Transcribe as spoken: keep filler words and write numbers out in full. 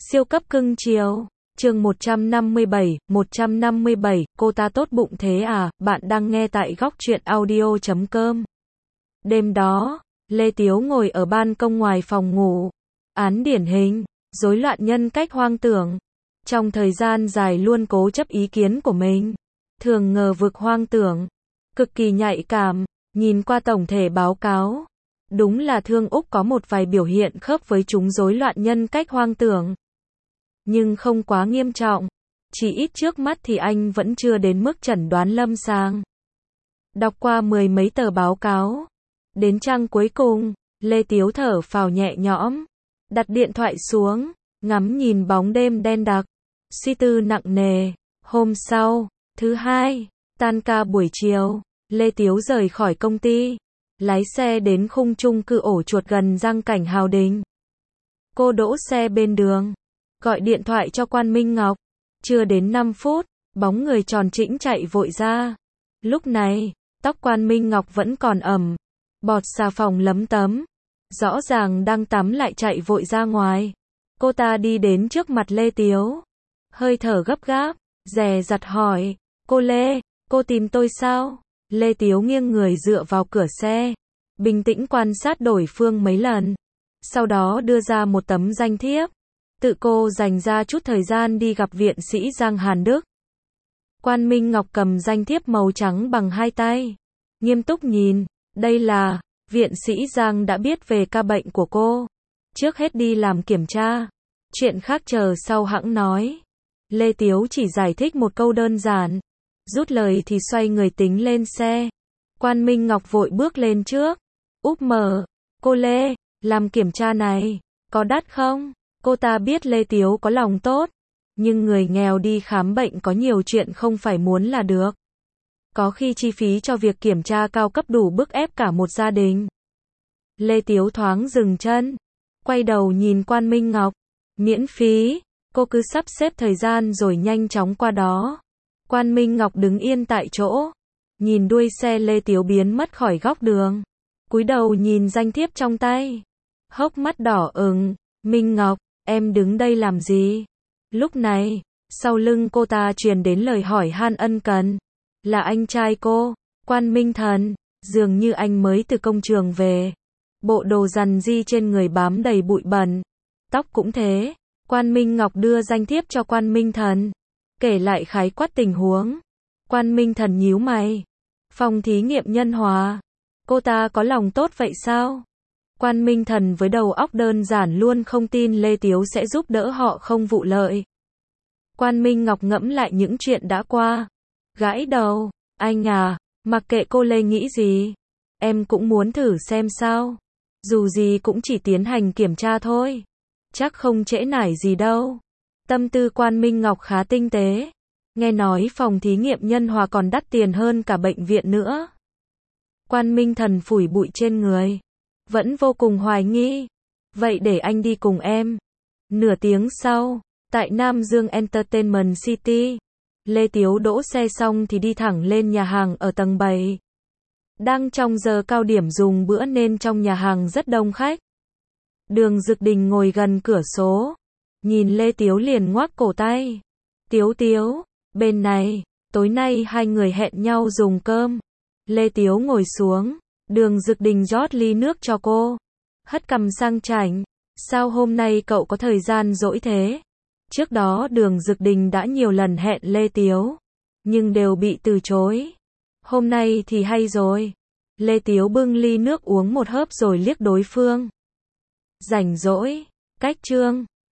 Siêu cấp cưng chiều. Chương một trăm năm mươi bảy, một trăm năm mươi bảy, cô ta tốt bụng thế à, bạn đang nghe tại góc truyện audio chấm com. Đêm đó, Lê Tiếu ngồi ở ban công ngoài phòng ngủ. Án điển hình, rối loạn nhân cách hoang tưởng. Trong thời gian dài luôn cố chấp ý kiến của mình. Thường ngờ vực hoang tưởng. Cực kỳ nhạy cảm, nhìn qua tổng thể báo cáo. Đúng là Thương Úc có một vài biểu hiện khớp với chúng rối loạn nhân cách hoang tưởng. Nhưng không quá nghiêm trọng. Chỉ ít trước mắt thì anh vẫn chưa đến mức chẩn đoán lâm sàng. Đọc qua mười mấy tờ báo cáo. Đến trang cuối cùng, Lê Tiếu thở phào nhẹ nhõm. Đặt điện thoại xuống, ngắm nhìn bóng đêm đen đặc. Suy tư nặng nề. Hôm sau, thứ hai, tan ca buổi chiều, Lê Tiếu rời khỏi công ty. Lái xe đến khung chung cư ổ chuột gần Giang Cảnh Hào Đình. Cô đỗ xe bên đường. Gọi điện thoại cho Quan Minh Ngọc. Chưa đến năm phút, bóng người tròn trĩnh chạy vội ra. Lúc này, tóc Quan Minh Ngọc vẫn còn ẩm. Bọt xà phòng lấm tấm. Rõ ràng đang tắm lại chạy vội ra ngoài. Cô ta đi đến trước mặt Lê Tiếu. Hơi thở gấp gáp, dè dặt hỏi. Cô Lê, cô tìm tôi sao? Lê Tiếu nghiêng người dựa vào cửa xe. Bình tĩnh quan sát đối phương mấy lần. Sau đó đưa ra một tấm danh thiếp. Tự cô dành ra chút thời gian đi gặp viện sĩ Giang Hàn Đức. Quan Minh Ngọc cầm danh thiếp màu trắng bằng hai tay. Nghiêm túc nhìn. Đây là, viện sĩ Giang đã biết về ca bệnh của cô. Trước hết đi làm kiểm tra. Chuyện khác chờ sau hẵng nói. Lê Tiếu chỉ giải thích một câu đơn giản. Rút lời thì xoay người tính lên xe. Quan Minh Ngọc vội bước lên trước. Úp mở. Cô Lê, làm kiểm tra này, có đắt không? Cô ta biết Lê Tiếu có lòng tốt. Nhưng người nghèo đi khám bệnh có nhiều chuyện không phải muốn là được. Có khi chi phí cho việc kiểm tra cao cấp đủ bức ép cả một gia đình. Lê Tiếu thoáng dừng chân. Quay đầu nhìn Quan Minh Ngọc. Miễn phí. Cô cứ sắp xếp thời gian rồi nhanh chóng qua đó. Quan Minh Ngọc đứng yên tại chỗ. Nhìn đuôi xe Lê Tiếu biến mất khỏi góc đường. Cúi đầu nhìn danh thiếp trong tay. Hốc mắt đỏ ửng. Minh Ngọc, em đứng đây làm gì? Lúc này, sau lưng cô ta truyền đến lời hỏi han ân cần. Là anh trai cô, Quan Minh Thần. Dường như anh mới từ công trường về. Bộ đồ rằn ri trên người bám đầy bụi bẩn. Tóc cũng thế. Quan Minh Ngọc đưa danh thiếp cho Quan Minh Thần. Kể lại khái quát tình huống. Quan Minh Thần nhíu mày. Phòng thí nghiệm nhân hòa. Cô ta có lòng tốt vậy sao? Quan Minh Thần với đầu óc đơn giản luôn không tin Lê Tiếu sẽ giúp đỡ họ không vụ lợi. Quan Minh Ngọc ngẫm lại những chuyện đã qua. Gãi đầu. Anh à, mặc kệ cô Lê nghĩ gì. Em cũng muốn thử xem sao. Dù gì cũng chỉ tiến hành kiểm tra thôi. Chắc không trễ nải gì đâu. Tâm tư Quan Minh Ngọc khá tinh tế. Nghe nói phòng thí nghiệm nhân hòa còn đắt tiền hơn cả bệnh viện nữa. Quan Minh Thần phủi bụi trên người. Vẫn vô cùng hoài nghi. Vậy để anh đi cùng em. Nửa tiếng sau, tại Nam Dương Entertainment City, Lê Tiếu đỗ xe xong thì đi thẳng lên nhà hàng ở tầng bảy. Đang trong giờ cao điểm dùng bữa nên trong nhà hàng rất đông khách. Đường Dực Đình ngồi gần cửa sổ. Nhìn Lê Tiếu liền ngoác cổ tay. Tiếu Tiếu, bên này, tối nay hai người hẹn nhau dùng cơm. Lê Tiếu ngồi xuống. Đường Dực Đình rót ly nước cho cô. Hất cằm sang chảnh. Sao hôm nay cậu có thời gian rỗi thế? Trước đó Đường Dực Đình đã nhiều lần hẹn Lê Tiếu. Nhưng đều bị từ chối. Hôm nay thì hay rồi. Lê Tiếu bưng ly nước uống một hớp rồi liếc đối phương. Rảnh rỗi. Cách chương.